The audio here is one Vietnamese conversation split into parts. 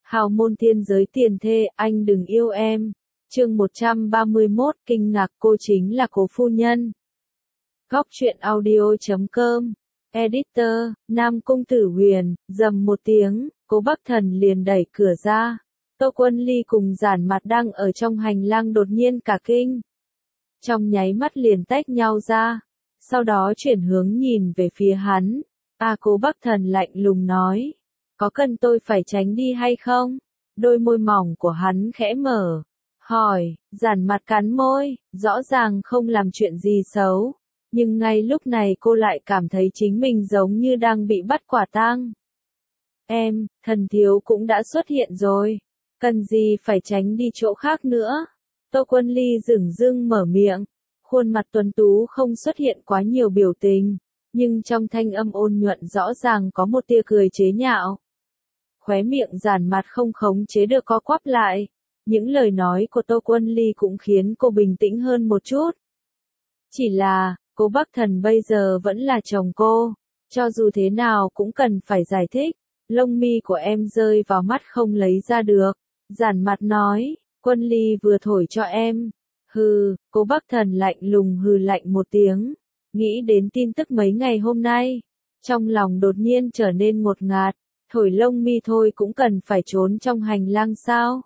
Hào môn thiên giới tiền thê, anh đừng yêu em. Chương 131, kinh ngạc cô chính là Cố phu nhân. Góc truyện audio.com. Editor, Nam Cung Tử Huyền, rầm một tiếng, Cố Bắc Thần liền đẩy cửa ra. Tô Quân Ly cùng Giản Mặt đang ở trong hành lang đột nhiên cả kinh. Trong nháy mắt liền tách nhau ra, sau đó chuyển hướng nhìn về phía hắn. Cố Bắc Thần lạnh lùng nói, có cần tôi phải tránh đi hay không? Đôi môi mỏng của hắn khẽ mở, hỏi. Giản Mặt cắn môi, rõ ràng không làm chuyện gì xấu, nhưng ngay lúc này cô lại cảm thấy chính mình giống như đang bị bắt quả tang. Em, thần thiếu cũng đã xuất hiện rồi, cần gì phải tránh đi chỗ khác nữa? Tô Quân Ly dửng dưng mở miệng, khuôn mặt tuấn tú không xuất hiện quá nhiều biểu tình, nhưng trong thanh âm ôn nhuận rõ ràng có một tia cười chế nhạo. Khóe miệng Giản Mặt không khống chế được co quắp lại, những lời nói của Tô Quân Ly cũng khiến cô bình tĩnh hơn một chút. Chỉ là, Cố Bắc Thần bây giờ vẫn là chồng cô, cho dù thế nào cũng cần phải giải thích. Lông mi của em rơi vào mắt không lấy ra được. Giản Mặt nói, Quân Ly vừa thổi cho em. Hừ, Cố Bắc Thần lạnh lùng hừ lạnh một tiếng, nghĩ đến tin tức mấy ngày hôm nay, trong lòng đột nhiên trở nên ngột ngạt. Thổi lông mi thôi cũng cần phải trốn trong hành lang sao?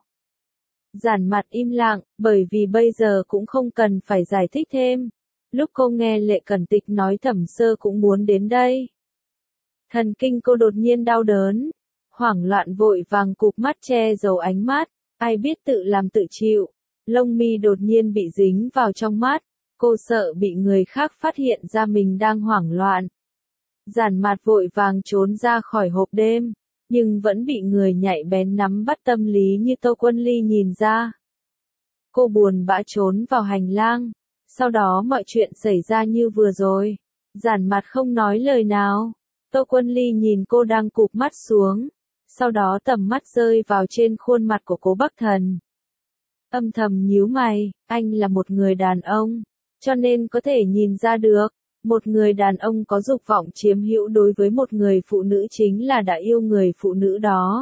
Giản Mặt im lặng, bởi vì bây giờ cũng không cần phải giải thích thêm. Lúc cô nghe Lệ Cẩn Tịch nói Thẩm Sơ cũng muốn đến đây, thần kinh cô đột nhiên đau đớn, hoảng loạn vội vàng cụp mắt che giấu ánh mắt, ai biết tự làm tự chịu, lông mi đột nhiên bị dính vào trong mắt, cô sợ bị người khác phát hiện ra mình đang hoảng loạn. Giản Mặt vội vàng trốn ra khỏi hộp đêm, nhưng vẫn bị người nhạy bén nắm bắt tâm lý như Tô Quân Ly nhìn ra. Cô buồn bã trốn vào hành lang, sau đó mọi chuyện xảy ra như vừa rồi. Giản Mặt không nói lời nào. Tô Quân Ly nhìn cô đang cụp mắt xuống, sau đó tầm mắt rơi vào trên khuôn mặt của Cố Bắc Thần. Âm thầm nhíu mày, anh là một người đàn ông, cho nên có thể nhìn ra được, một người đàn ông có dục vọng chiếm hữu đối với một người phụ nữ chính là đã yêu người phụ nữ đó.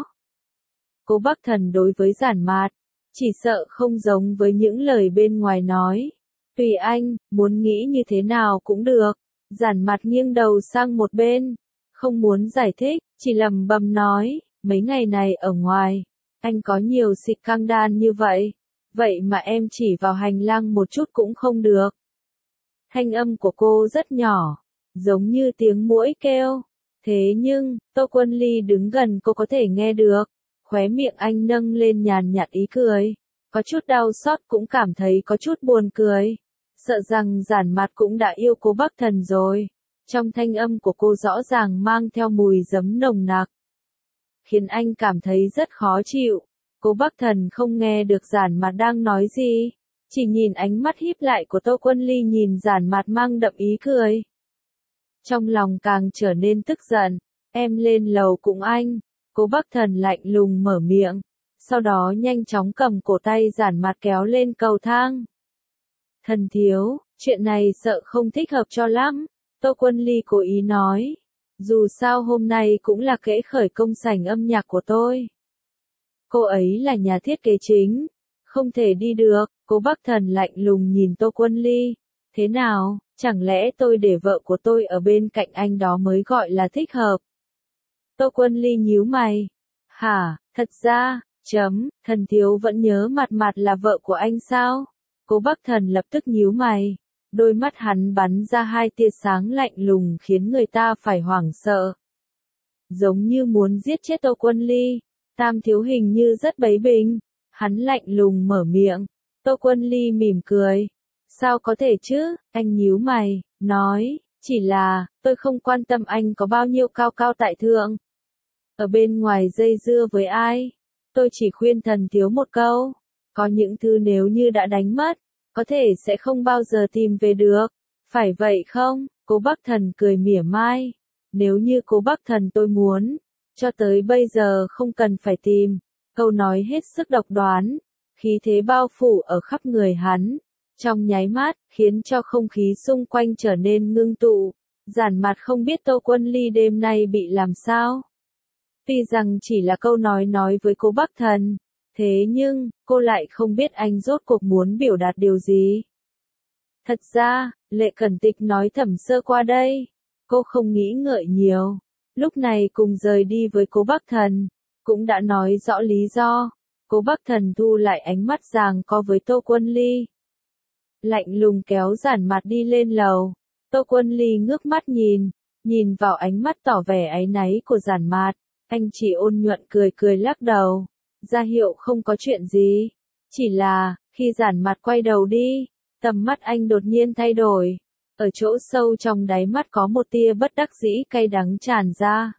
Cố Bắc Thần đối với Giản Mặt, chỉ sợ không giống với những lời bên ngoài nói. Tùy anh, muốn nghĩ như thế nào cũng được. Giản Mặt nghiêng đầu sang một bên, không muốn giải thích, chỉ lẩm bẩm nói, mấy ngày này ở ngoài, anh có nhiều xịt căng đan như vậy, vậy mà em chỉ vào hành lang một chút cũng không được. Thanh âm của cô rất nhỏ, giống như tiếng muỗi kêu, thế nhưng, Tô Quân Ly đứng gần cô có thể nghe được, khóe miệng anh nâng lên nhàn nhạt ý cười, có chút đau xót cũng cảm thấy có chút buồn cười, sợ rằng Giản Mặt cũng đã yêu Cố Bắc Thần rồi. Trong thanh âm của cô rõ ràng mang theo mùi giấm nồng nặc, khiến anh cảm thấy rất khó chịu. Cố Bắc Thần không nghe được Giản Mặt đang nói gì, chỉ nhìn ánh mắt híp lại của Tô Quân Ly nhìn Giản Mặt mang đậm ý cười. Trong lòng càng trở nên tức giận, em lên lầu cùng anh. Cố Bắc Thần lạnh lùng mở miệng, sau đó nhanh chóng cầm cổ tay Giản Mặt kéo lên cầu thang. Thần thiếu, chuyện này sợ không thích hợp cho lắm. Tô Quân Ly cố ý nói, dù sao hôm nay cũng là lễ khởi công sảnh âm nhạc của tôi. Cô ấy là nhà thiết kế chính, không thể đi được. Cố Bắc Thần lạnh lùng nhìn Tô Quân Ly, thế nào, chẳng lẽ tôi để vợ của tôi ở bên cạnh anh đó mới gọi là thích hợp? Tô Quân Ly nhíu mày, hả, thật ra, thần thiếu vẫn nhớ Mặt Mặt là vợ của anh sao? Cố Bắc Thần lập tức nhíu mày. Đôi mắt hắn bắn ra hai tia sáng lạnh lùng khiến người ta phải hoảng sợ. Giống như muốn giết chết Tô Quân Ly. Tam thiếu hình như rất bấy bình. Hắn lạnh lùng mở miệng. Tô Quân Ly mỉm cười. Sao có thể chứ? Anh nhíu mày, nói, chỉ là, tôi không quan tâm anh có bao nhiêu cao cao tại thượng. Ở bên ngoài dây dưa với ai? Tôi chỉ khuyên thần thiếu một câu. Có những thứ nếu như đã đánh mất, có thể sẽ không bao giờ tìm về được. Phải vậy không? Cố Bắc Thần cười mỉa mai. Nếu như Cố Bắc Thần tôi muốn, cho tới bây giờ không cần phải tìm. Câu nói hết sức độc đoán, khí thế bao phủ ở khắp người hắn, trong nháy mắt, khiến cho không khí xung quanh trở nên ngưng tụ. Giản Mặt không biết Tô Quân Ly đêm nay bị làm sao. Tuy rằng chỉ là câu nói với cô Bắc Thần, thế nhưng, cô lại không biết anh rốt cuộc muốn biểu đạt điều gì. Thật ra, Lệ Cẩn Tịch nói Thẩm Sơ qua đây, cô không nghĩ ngợi nhiều, lúc này cùng rời đi với cô Bắc Thần, cũng đã nói rõ lý do. Cô Bắc Thần thu lại ánh mắt giằng co với Tô Quân Ly. Lạnh lùng kéo Giản Mạt đi lên lầu, Tô Quân Ly ngước mắt nhìn vào ánh mắt tỏ vẻ áy náy của Giản Mạt, anh chỉ ôn nhuận cười lắc đầu, ra hiệu không có chuyện gì. Chỉ là, khi Giản Mạt quay đầu đi, tầm mắt anh đột nhiên thay đổi, ở chỗ sâu trong đáy mắt có một tia bất đắc dĩ cay đắng tràn ra.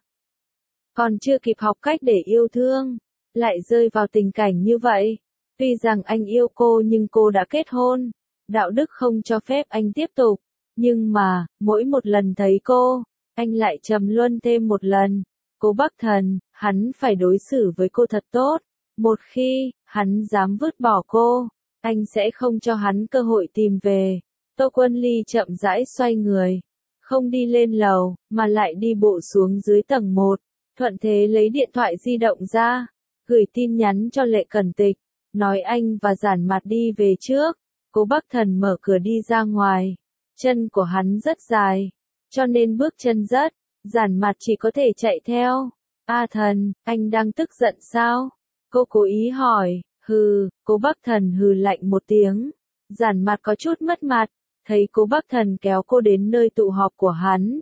Còn chưa kịp học cách để yêu thương, lại rơi vào tình cảnh như vậy. Tuy rằng anh yêu cô nhưng cô đã kết hôn, đạo đức không cho phép anh tiếp tục, nhưng mà, mỗi một lần thấy cô, anh lại trầm luân thêm một lần. Cô Bắc Thần, hắn phải đối xử với cô thật tốt, một khi, hắn dám vứt bỏ cô, anh sẽ không cho hắn cơ hội tìm về. Tô Quân Ly chậm rãi xoay người, không đi lên lầu, mà lại đi bộ xuống dưới tầng 1, thuận thế lấy điện thoại di động ra, gửi tin nhắn cho Lệ Cẩn Tịch, nói anh và Giản Mạt đi về trước. Cô Bắc Thần mở cửa đi ra ngoài, chân của hắn rất dài, cho nên bước chân rất, Giản Mạt chỉ có thể chạy theo. A Thần, anh đang tức giận sao? Cô cố ý hỏi. Hừ, cô Bắc Thần hừ lạnh một tiếng. Giản Mạt có chút mất mặt, thấy cô Bắc Thần kéo cô đến nơi tụ họp của hắn,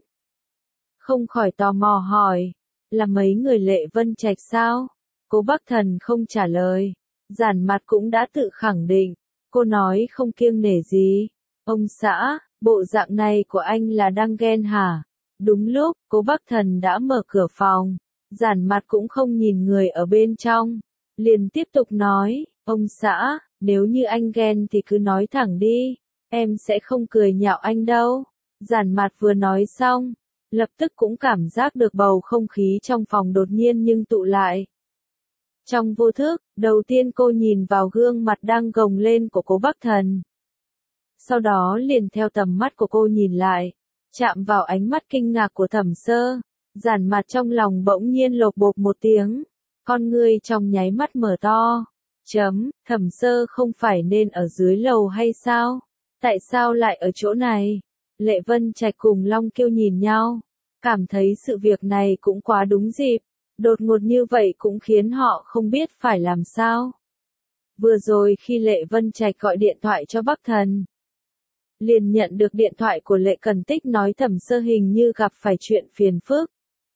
không khỏi tò mò hỏi, là mấy người Lệ Vân Trạch sao? Cô Bắc Thần không trả lời, Giản Mạt cũng đã tự khẳng định, cô nói không kiêng nể gì. Ông xã, bộ dạng này của anh là đang ghen hả? Đúng lúc, cô Bắc Thần đã mở cửa phòng, Giản Mạt cũng không nhìn người ở bên trong, liền tiếp tục nói, ông xã, nếu như anh ghen thì cứ nói thẳng đi, em sẽ không cười nhạo anh đâu. Giản Mạt vừa nói xong, lập tức cũng cảm giác được bầu không khí trong phòng đột nhiên nhưng tụ lại. Trong vô thức, đầu tiên cô nhìn vào gương mặt đang gồng lên của cô Bắc Thần. Sau đó liền theo tầm mắt của cô nhìn lại, chạm vào ánh mắt kinh ngạc của Thẩm Sơ, Giản Mạt trong lòng bỗng nhiên lột bột một tiếng, con ngươi trong nháy mắt mở to. Thẩm Sơ không phải nên ở dưới lầu hay sao? Tại sao lại ở chỗ này? Lệ Vân Trạch cùng Long Kiêu nhìn nhau, cảm thấy sự việc này cũng quá đúng dịp, đột ngột như vậy cũng khiến họ không biết phải làm sao. Vừa rồi khi Lệ Vân Trạch gọi điện thoại cho Bắc Thần, liền nhận được điện thoại của Lệ Cẩn Tích nói Thẩm Sơ hình như gặp phải chuyện phiền phức.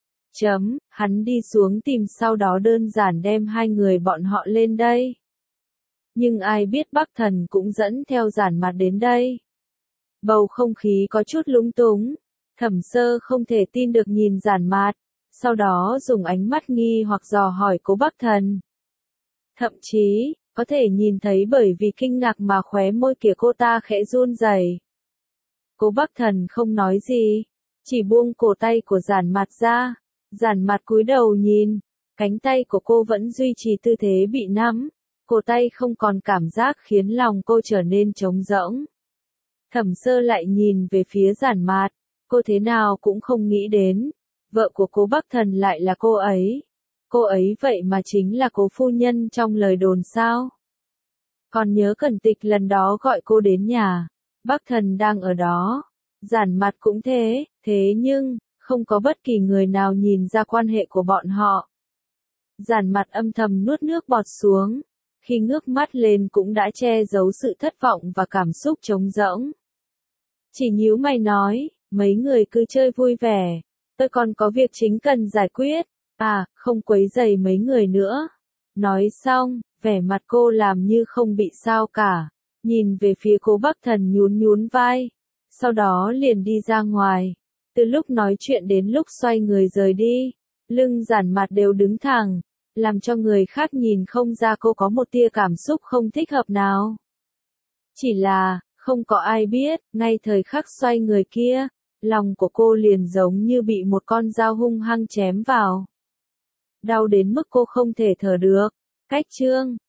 Hắn đi xuống tìm sau đó đơn giản đem hai người bọn họ lên đây. Nhưng ai biết Bắc Thần cũng dẫn theo Giản Mạt đến đây. Bầu không khí có chút lúng túng, Thẩm Sơ không thể tin được nhìn Giản Mạt, sau đó dùng ánh mắt nghi hoặc dò hỏi cô Bắc Thần. Thậm chí, có thể nhìn thấy bởi vì kinh ngạc mà khóe môi kia cô ta khẽ run rẩy. Cô Bắc Thần không nói gì, chỉ buông cổ tay của Giản Mạt ra. Giản Mạt cúi đầu nhìn, cánh tay của cô vẫn duy trì tư thế bị nắm, cổ tay không còn cảm giác khiến lòng cô trở nên trống rỗng. Thẩm Sơ lại nhìn về phía Giản Mạt, cô thế nào cũng không nghĩ đến, vợ của cô Bắc Thần lại là cô ấy. Cô ấy vậy mà chính là cố phu nhân trong lời đồn sao? Còn nhớ Cẩn Tịch lần đó gọi cô đến nhà, Bắc Thần đang ở đó. Giản Mạt cũng thế nhưng, không có bất kỳ người nào nhìn ra quan hệ của bọn họ. Giản Mạt âm thầm nuốt nước bọt xuống, khi ngước mắt lên cũng đã che giấu sự thất vọng và cảm xúc trống rỗng. Chỉ nhíu mày nói, mấy người cứ chơi vui vẻ, tôi còn có việc chính cần giải quyết, không quấy rầy mấy người nữa. Nói xong, vẻ mặt cô làm như không bị sao cả, nhìn về phía cô Bắc Thần nhún vai, sau đó liền đi ra ngoài. Từ lúc nói chuyện đến lúc xoay người rời đi, lưng Giản Mạt đều đứng thẳng, làm cho người khác nhìn không ra cô có một tia cảm xúc không thích hợp nào. Chỉ là, không có ai biết, ngay thời khắc xoay người kia, lòng của cô liền giống như bị một con dao hung hăng chém vào. Đau đến mức cô không thể thở được. Cách chương